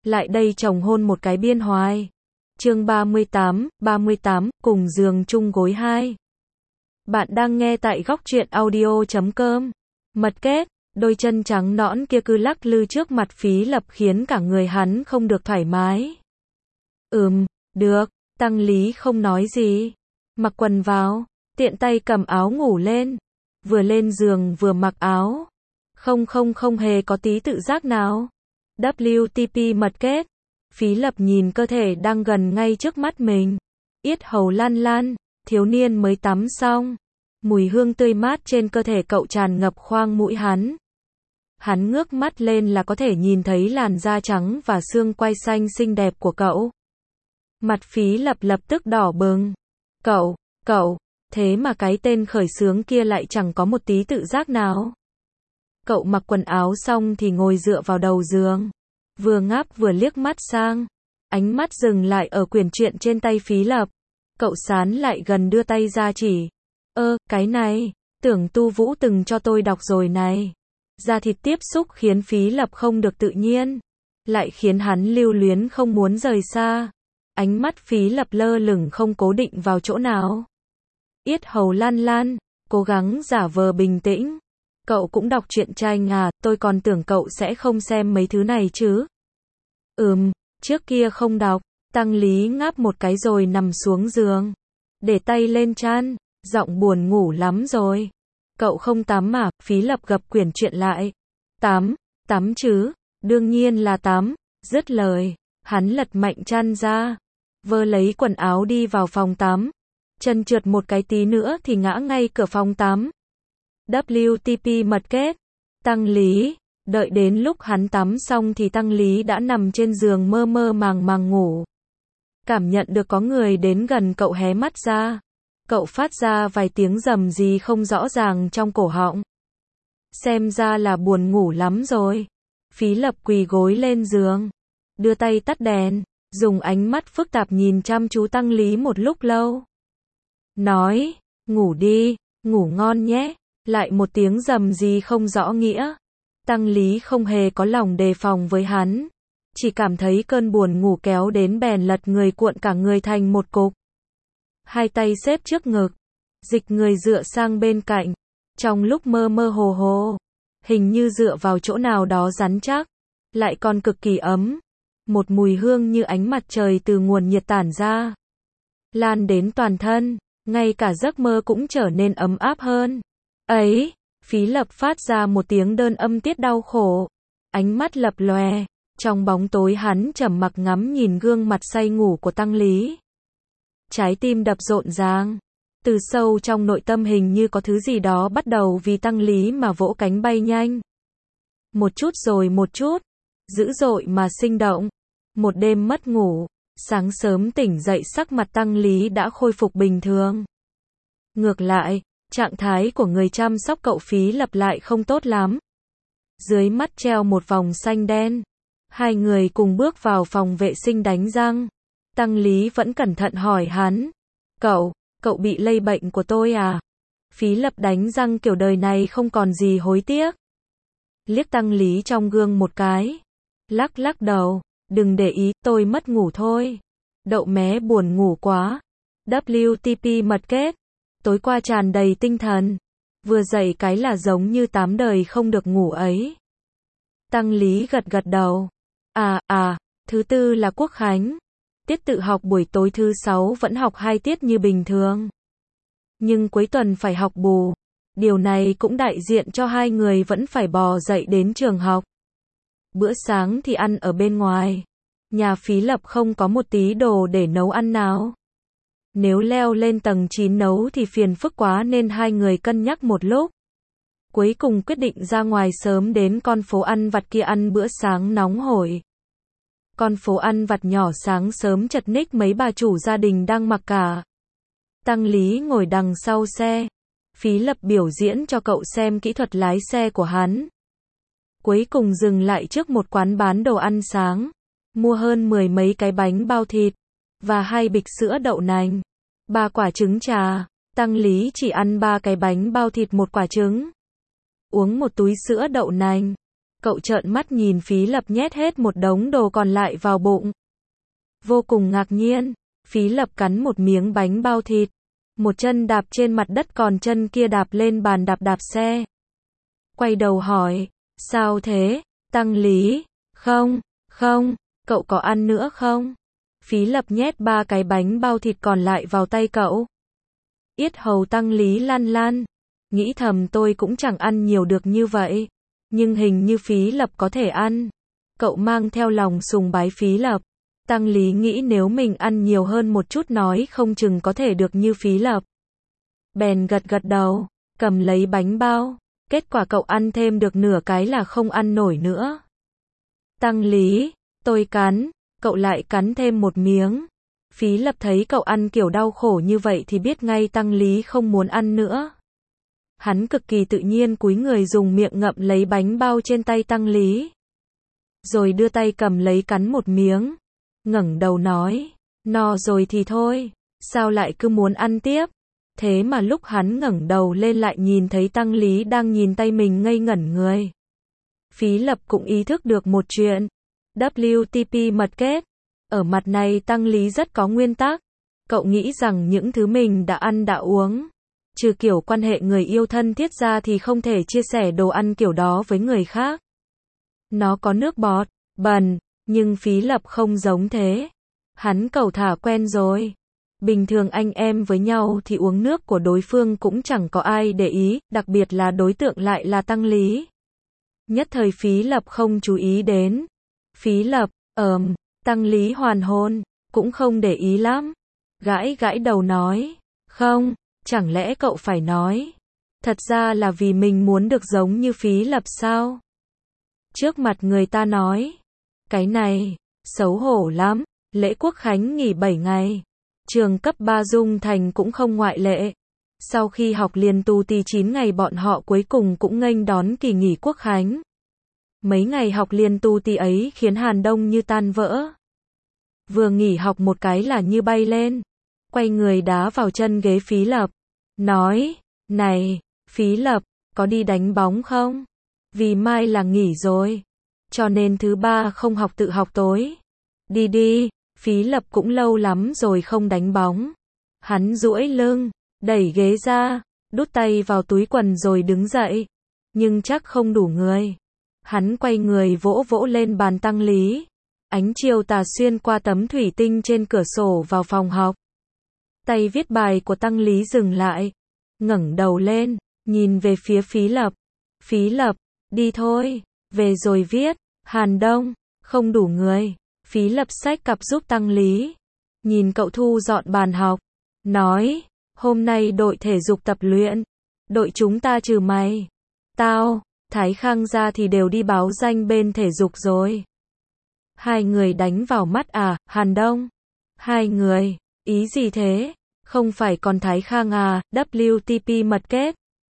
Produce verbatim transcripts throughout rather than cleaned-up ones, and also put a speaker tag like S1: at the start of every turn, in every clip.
S1: lại đây chồng hôn một cái biên hoài. Chương ba mươi tám, ba mươi tám, cùng giường chung gối hai. Bạn đang nghe tại góc truyện audio chấm com. Mật kết, đôi chân trắng nõn kia cứ lắc lư trước mặt Phí Lập khiến cả người hắn không được thoải mái. Ừm, được, Tăng Lý không nói gì. Mặc quần vào, tiện tay cầm áo ngủ lên. Vừa lên giường vừa mặc áo. Không không không hề có tí tự giác nào. vê kép tê mật kết. Phí Lập nhìn cơ thể đang gần ngay trước mắt mình. Yết hầu lan lan, thiếu niên mới tắm xong. Mùi hương tươi mát trên cơ thể cậu tràn ngập khoang mũi hắn. Hắn ngước mắt lên là có thể nhìn thấy làn da trắng và xương quai xanh xinh đẹp của cậu. Mặt Phí Lập lập tức đỏ bừng. Cậu, cậu, thế mà cái tên khởi xướng kia lại chẳng có một tí tự giác nào. Cậu mặc quần áo xong thì ngồi dựa vào đầu giường. Vừa ngáp vừa liếc mắt sang. Ánh mắt dừng lại ở quyển truyện trên tay Phí Lập. Cậu sán lại gần đưa tay ra chỉ. Ơ, cái này, tưởng Tu Vũ từng cho tôi đọc rồi này. Da thịt tiếp xúc khiến Phí Lập không được tự nhiên. Lại khiến hắn lưu luyến không muốn rời xa. Ánh mắt Phí Lập lơ lửng không cố định vào chỗ nào. Yết hầu lan lan, cố gắng giả vờ bình tĩnh. Cậu cũng đọc truyện tranh à, tôi còn tưởng cậu sẽ không xem mấy thứ này chứ. Ừm, trước kia không đọc. Tăng Lý ngáp một cái rồi nằm xuống giường. Để tay lên trán, giọng buồn ngủ lắm rồi. Cậu không tắm à? Phí Lập gập quyển truyện lại. Tắm, tắm chứ, đương nhiên là tắm. Dứt lời, hắn lật mạnh chăn ra. Vơ lấy quần áo đi vào phòng tắm. Chân trượt một cái tí nữa thì ngã ngay cửa phòng tắm. vê kép tê mật kết. Tăng Lý, đợi đến lúc hắn tắm xong thì Tăng Lý đã nằm trên giường mơ mơ màng màng ngủ. Cảm nhận được có người đến gần cậu hé mắt ra. Cậu phát ra vài tiếng rầm gì không rõ ràng trong cổ họng. Xem ra là buồn ngủ lắm rồi. Phí Lập quỳ gối lên giường. Đưa tay tắt đèn. Dùng ánh mắt phức tạp nhìn chăm chú Tăng Lý một lúc lâu. Nói, ngủ đi, ngủ ngon nhé. Lại một tiếng rầm gì không rõ nghĩa. Tăng Lý không hề có lòng đề phòng với hắn. Chỉ cảm thấy cơn buồn ngủ kéo đến bèn lật người cuộn cả người thành một cục. Hai tay xếp trước ngực. Dịch người dựa sang bên cạnh. Trong lúc mơ mơ hồ hồ. Hình như dựa vào chỗ nào đó rắn chắc. Lại còn cực kỳ ấm. Một mùi hương như ánh mặt trời từ nguồn nhiệt tản ra. Lan đến toàn thân. Ngay cả giấc mơ cũng trở nên ấm áp hơn. Ấy, Phí Lập phát ra một tiếng đơn âm tiết đau khổ. Ánh mắt lập lòe. Trong bóng tối hắn trầm mặc ngắm nhìn gương mặt say ngủ của Tăng Lý. Trái tim đập rộn ràng. Từ sâu trong nội tâm hình như có thứ gì đó bắt đầu vì Tăng Lý mà vỗ cánh bay nhanh. Một chút rồi một chút. Dữ dội mà sinh động. Một đêm mất ngủ. Sáng sớm tỉnh dậy sắc mặt Tăng Lý đã khôi phục bình thường. Ngược lại, trạng thái của người chăm sóc cậu Phí Lập lại không tốt lắm. Dưới mắt treo một vòng xanh đen. Hai người cùng bước vào phòng vệ sinh đánh răng. Tăng Lý vẫn cẩn thận hỏi hắn. Cậu, cậu bị lây bệnh của tôi à? Phí Lập đánh răng kiểu đời này không còn gì hối tiếc. Liếc Tăng Lý trong gương một cái. Lắc lắc đầu. Đừng để ý, tôi mất ngủ thôi. Đậu mé buồn ngủ quá. vê kép tê mật kết. Tối qua tràn đầy tinh thần. Vừa dậy cái là giống như tám đời không được ngủ ấy. Tăng Lý gật gật đầu. À, à, thứ tư là Quốc Khánh. Tiết tự học buổi tối thứ sáu vẫn học hai tiết như bình thường. Nhưng cuối tuần phải học bù. Điều này cũng đại diện cho hai người vẫn phải bò dậy đến trường học. Bữa sáng thì ăn ở bên ngoài. Nhà Phí Lập không có một tí đồ để nấu ăn nào. Nếu leo lên tầng chín nấu thì phiền phức quá nên hai người cân nhắc một lúc. Cuối cùng quyết định ra ngoài sớm đến con phố ăn vặt kia ăn bữa sáng nóng hổi. Con phố ăn vặt nhỏ sáng sớm chật ních mấy bà chủ gia đình đang mặc cả. Tăng Lý ngồi đằng sau xe. Phí Lập biểu diễn cho cậu xem kỹ thuật lái xe của hắn. Cuối cùng dừng lại trước một quán bán đồ ăn sáng. Mua hơn mười mấy cái bánh bao thịt. Và hai bịch sữa đậu nành. Ba quả trứng trà. Tăng Lý chỉ ăn ba cái bánh bao thịt một quả trứng. Uống một túi sữa đậu nành. Cậu trợn mắt nhìn Phí Lập nhét hết một đống đồ còn lại vào bụng. Vô cùng ngạc nhiên, Phí Lập cắn một miếng bánh bao thịt, một chân đạp trên mặt đất còn chân kia đạp lên bàn đạp đạp xe. Quay đầu hỏi, sao thế, Tăng Lý? Không, không, cậu có ăn nữa không? Phí Lập nhét ba cái bánh bao thịt còn lại vào tay cậu. Yết hầu Tăng Lý lăn lăn, nghĩ thầm tôi cũng chẳng ăn nhiều được như vậy, nhưng hình như Phí Lập có thể ăn. Cậu mang theo lòng sùng bái Phí Lập. Tăng Lý nghĩ nếu mình ăn nhiều hơn một chút nói không chừng có thể được như Phí Lập. Bèn gật gật đầu, cầm lấy bánh bao, kết quả cậu ăn thêm được nửa cái là không ăn nổi nữa. Tăng Lý, tôi cắn, cậu lại cắn thêm một miếng. Phí Lập thấy cậu ăn kiểu đau khổ như vậy thì biết ngay Tăng Lý không muốn ăn nữa. Hắn cực kỳ tự nhiên cúi người dùng miệng ngậm lấy bánh bao trên tay Tăng Lý. Rồi đưa tay cầm lấy cắn một miếng. Ngẩng đầu nói, no rồi thì thôi, sao lại cứ muốn ăn tiếp? Thế mà lúc hắn ngẩng đầu lên lại nhìn thấy Tăng Lý đang nhìn tay mình ngây ngẩn người. Phí Lập cũng ý thức được một chuyện. vê kép tê mật kết. Ở mặt này Tăng Lý rất có nguyên tắc. Cậu nghĩ rằng những thứ mình đã ăn đã uống, trừ kiểu quan hệ người yêu thân thiết ra thì không thể chia sẻ đồ ăn kiểu đó với người khác. Nó có nước bọt, bẩn, nhưng Phí Lập không giống thế. Hắn cẩu thả quen rồi. Bình thường anh em với nhau thì uống nước của đối phương cũng chẳng có ai để ý, đặc biệt là đối tượng lại là Tăng Lý. Nhất thời Phí Lập không chú ý đến. Phí Lập, ờm, Tăng Lý hoàn hồn, cũng không để ý lắm. Gãi gãi đầu nói, không, chẳng lẽ cậu phải nói. Thật ra là vì mình muốn được giống như Phí Lập sao? Trước mặt người ta nói, cái này, xấu hổ lắm, lễ Quốc Khánh nghỉ bảy ngày. Trường cấp ba Dung Thành cũng không ngoại lệ. Sau khi học liền tu ti chín ngày bọn họ cuối cùng cũng nghênh đón kỳ nghỉ Quốc Khánh. Mấy ngày học liền tu ti ấy khiến Hàn Đông như tan vỡ. Vừa nghỉ học một cái là như bay lên. Quay người đá vào chân ghế Phí Lập. Nói, này, Phí Lập, có đi đánh bóng không? Vì mai là nghỉ rồi. Cho nên thứ ba không học tự học tối. Đi đi, Phí Lập cũng lâu lắm rồi không đánh bóng. Hắn duỗi lưng, đẩy ghế ra, đút tay vào túi quần rồi đứng dậy. Nhưng chắc không đủ người. Hắn quay người vỗ vỗ lên bàn Tăng Lý. Ánh chiều tà xuyên qua tấm thủy tinh trên cửa sổ vào phòng học. Tay viết bài của Tăng Lý dừng lại. Ngẩng đầu lên, nhìn về phía Phí Lập. Phí Lập, đi thôi, về rồi viết. Hàn Đông, không đủ người. Phí Lập xách cặp giúp Tăng Lý. Nhìn cậu thu dọn bàn học. Nói, hôm nay đội thể dục tập luyện. Đội chúng ta trừ mày. Tao, Thái Khang ra thì đều đi báo danh bên thể dục rồi. Hai người đánh vào mắt à, Hàn Đông? Hai người, ý gì thế? Không phải còn Thái Khang à, vê kép tê mật kết.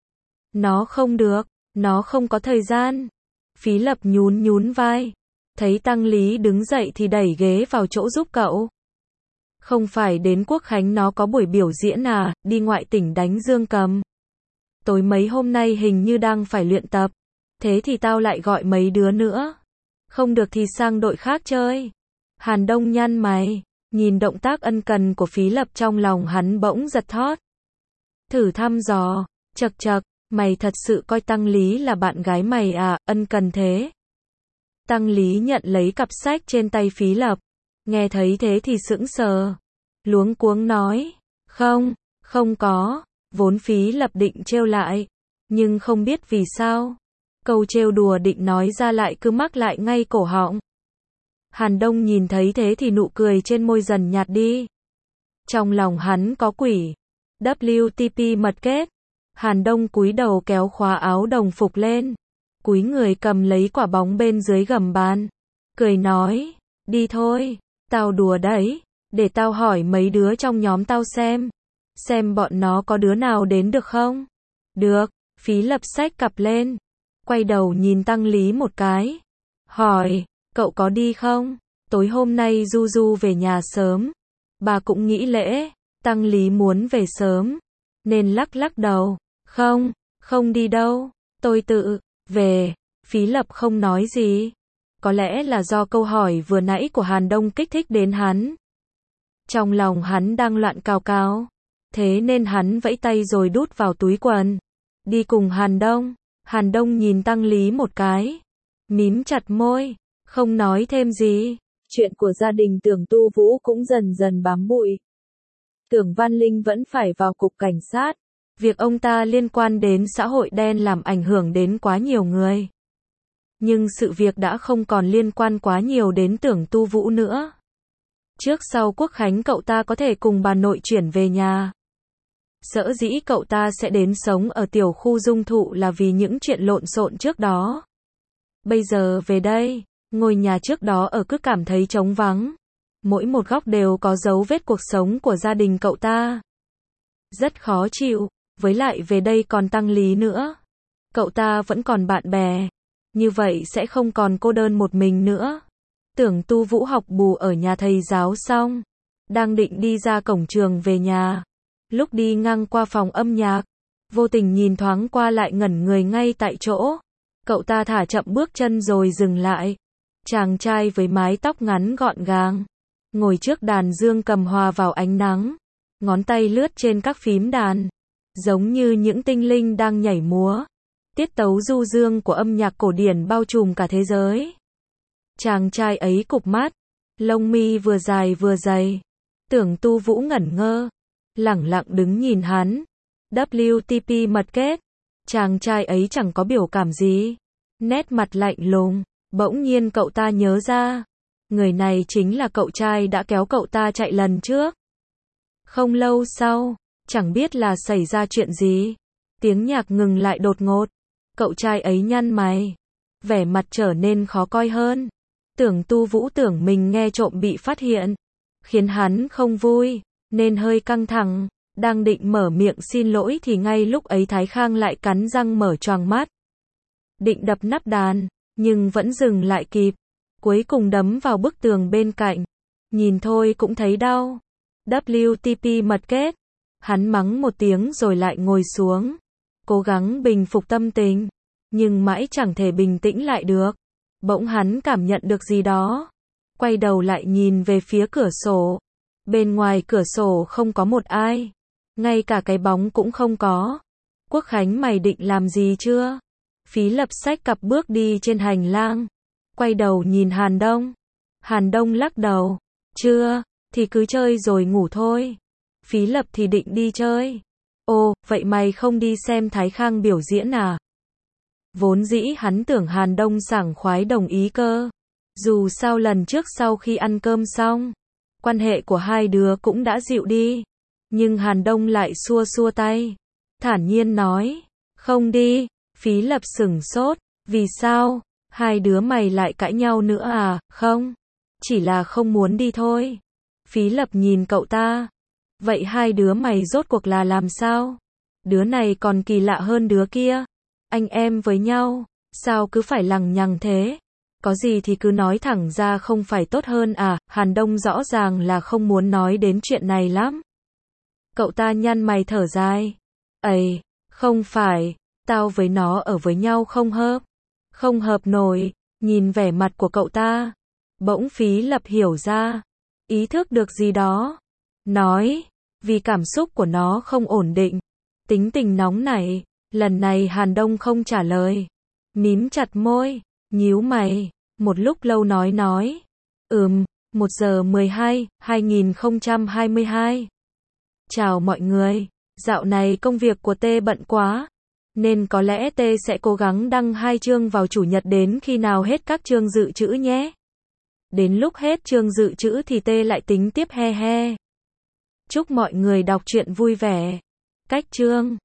S1: Nó không được, nó không có thời gian. Phí Lập nhún nhún vai. Thấy Tăng Lý đứng dậy thì đẩy ghế vào chỗ giúp cậu. Không phải đến Quốc Khánh nó có buổi biểu diễn à, đi ngoại tỉnh đánh dương cầm. Tối mấy hôm nay hình như đang phải luyện tập. Thế thì tao lại gọi mấy đứa nữa. Không được thì sang đội khác chơi. Hàn Đông nhăn mày, nhìn động tác ân cần của Phí Lập trong lòng hắn bỗng giật thót. Thử thăm dò, chậc chậc, mày thật sự coi Tăng Lý là bạn gái mày à, ân cần thế. Tăng Lý nhận lấy cặp sách trên tay Phí Lập. Nghe thấy thế thì sững sờ. Luống cuống nói, không, không có. Vốn Phí Lập định trêu lại. Nhưng không biết vì sao. Câu trêu đùa định nói ra lại cứ mắc lại ngay cổ họng. Hàn Đông nhìn thấy thế thì nụ cười trên môi dần nhạt đi. Trong lòng hắn có quỷ. vê kép tê mật kết. Hàn Đông cúi đầu kéo khóa áo đồng phục lên. Cúi người cầm lấy quả bóng bên dưới gầm bàn. Cười nói, đi thôi, tao đùa đấy, để tao hỏi mấy đứa trong nhóm tao xem. Xem bọn nó có đứa nào đến được không? Được, Phí Lập xách cặp lên. Quay đầu nhìn Tăng Lý một cái. Hỏi, cậu có đi không? Tối hôm nay Du Du về nhà sớm. Bà cũng nghĩ lễ, Tăng Lý muốn về sớm. Nên lắc lắc đầu. Không, không đi đâu, tôi tự về. Phí Lập không nói gì. Có lẽ là do câu hỏi vừa nãy của Hàn Đông kích thích đến hắn. Trong lòng hắn đang loạn cào cào. Thế nên hắn vẫy tay rồi đút vào túi quần. Đi cùng Hàn Đông. Hàn Đông nhìn Tăng Lý một cái. Mím chặt môi. Không nói thêm gì. Chuyện của gia đình Tưởng Tu Vũ cũng dần dần bám bụi. Tưởng Văn Linh vẫn phải vào cục cảnh sát. Việc ông ta liên quan đến xã hội đen làm ảnh hưởng đến quá nhiều người. Nhưng sự việc đã không còn liên quan quá nhiều đến Tưởng Tu Vũ nữa. Trước sau Quốc Khánh cậu ta có thể cùng bà nội chuyển về nhà. Sở dĩ cậu ta sẽ đến sống ở tiểu khu Dung Thụ là vì những chuyện lộn xộn trước đó. Bây giờ về đây, ngôi nhà trước đó ở cứ cảm thấy trống vắng. Mỗi một góc đều có dấu vết cuộc sống của gia đình cậu ta. Rất khó chịu, với lại về đây còn Tăng Lý nữa. Cậu ta vẫn còn bạn bè. Như vậy sẽ không còn cô đơn một mình nữa. Tưởng Tu Vũ học bù ở nhà thầy giáo xong. Đang định đi ra cổng trường về nhà. Lúc đi ngang qua phòng âm nhạc. Vô tình nhìn thoáng qua lại ngẩn người ngay tại chỗ. Cậu ta thả chậm bước chân rồi dừng lại. Chàng trai với mái tóc ngắn gọn gàng. Ngồi trước đàn dương cầm hòa vào ánh nắng. Ngón tay lướt trên các phím đàn. Giống như những tinh linh đang nhảy múa. Tiết tấu du dương của âm nhạc cổ điển bao trùm cả thế giới. Chàng trai ấy cụp mắt. Lông mi vừa dài vừa dày. Tưởng Tu Vũ ngẩn ngơ. Lẳng lặng đứng nhìn hắn. vê kép tê mật kết. Chàng trai ấy chẳng có biểu cảm gì. Nét mặt lạnh lùng. Bỗng nhiên cậu ta nhớ ra. Người này chính là cậu trai đã kéo cậu ta chạy lần trước. Không lâu sau, chẳng biết là xảy ra chuyện gì. Tiếng nhạc ngừng lại đột ngột. Cậu trai ấy nhăn mày. Vẻ mặt trở nên khó coi hơn. Tưởng Tu Vũ tưởng mình nghe trộm bị phát hiện. Khiến hắn không vui, nên hơi căng thẳng. Đang định mở miệng xin lỗi thì ngay lúc ấy Thái Khang lại cắn răng mở choàng mắt. Định đập nắp đàn, nhưng vẫn dừng lại kịp. Cuối cùng đấm vào bức tường bên cạnh. Nhìn thôi cũng thấy đau. vê kép tê mật kết. Hắn mắng một tiếng rồi lại ngồi xuống. Cố gắng bình phục tâm tình. Nhưng mãi chẳng thể bình tĩnh lại được. Bỗng hắn cảm nhận được gì đó. Quay đầu lại nhìn về phía cửa sổ. Bên ngoài cửa sổ không có một ai. Ngay cả cái bóng cũng không có. Quốc Khánh mày định làm gì chưa? Phí Lập xách cặp bước đi trên hành lang. Quay đầu nhìn Hàn Đông. Hàn Đông lắc đầu. Chưa, thì cứ chơi rồi ngủ thôi. Phí Lập thì định đi chơi. Ồ, vậy mày không đi xem Thái Khang biểu diễn à? Vốn dĩ hắn tưởng Hàn Đông sảng khoái đồng ý cơ. Dù sao lần trước sau khi ăn cơm xong, quan hệ của hai đứa cũng đã dịu đi. Nhưng Hàn Đông lại xua xua tay. Thản nhiên nói. Không đi. Phí Lập sửng sốt. Vì sao? Hai đứa mày lại cãi nhau nữa à? Không. Chỉ là không muốn đi thôi. Phí Lập nhìn cậu ta. Vậy hai đứa mày rốt cuộc là làm sao? Đứa này còn kỳ lạ hơn đứa kia. Anh em với nhau, sao cứ phải lằng nhằng thế? Có gì thì cứ nói thẳng ra không phải tốt hơn à? Hàn Đông rõ ràng là không muốn nói đến chuyện này lắm. Cậu ta nhăn mày thở dài. Ây, không phải, tao với nó ở với nhau không hợp. Không hợp nổi. Nhìn vẻ mặt của cậu ta, bỗng Phí Lập hiểu ra. Ý thức được gì đó. Nói, vì cảm xúc của nó không ổn định. Tính tình nóng nảy. Lần này Hàn Đông không trả lời. Mím chặt môi, nhíu mày. Một lúc lâu nói nói. Ừm, một giờ mười hai, hai nghìn không trăm hai mươi hai. Chào mọi người. Dạo này công việc của T bận quá. Nên có lẽ T sẽ cố gắng đăng hai chương vào chủ nhật đến khi nào hết các chương dự trữ nhé. Đến lúc hết chương dự trữ thì T lại tính tiếp he he. Chúc mọi người đọc truyện vui vẻ. Cách chương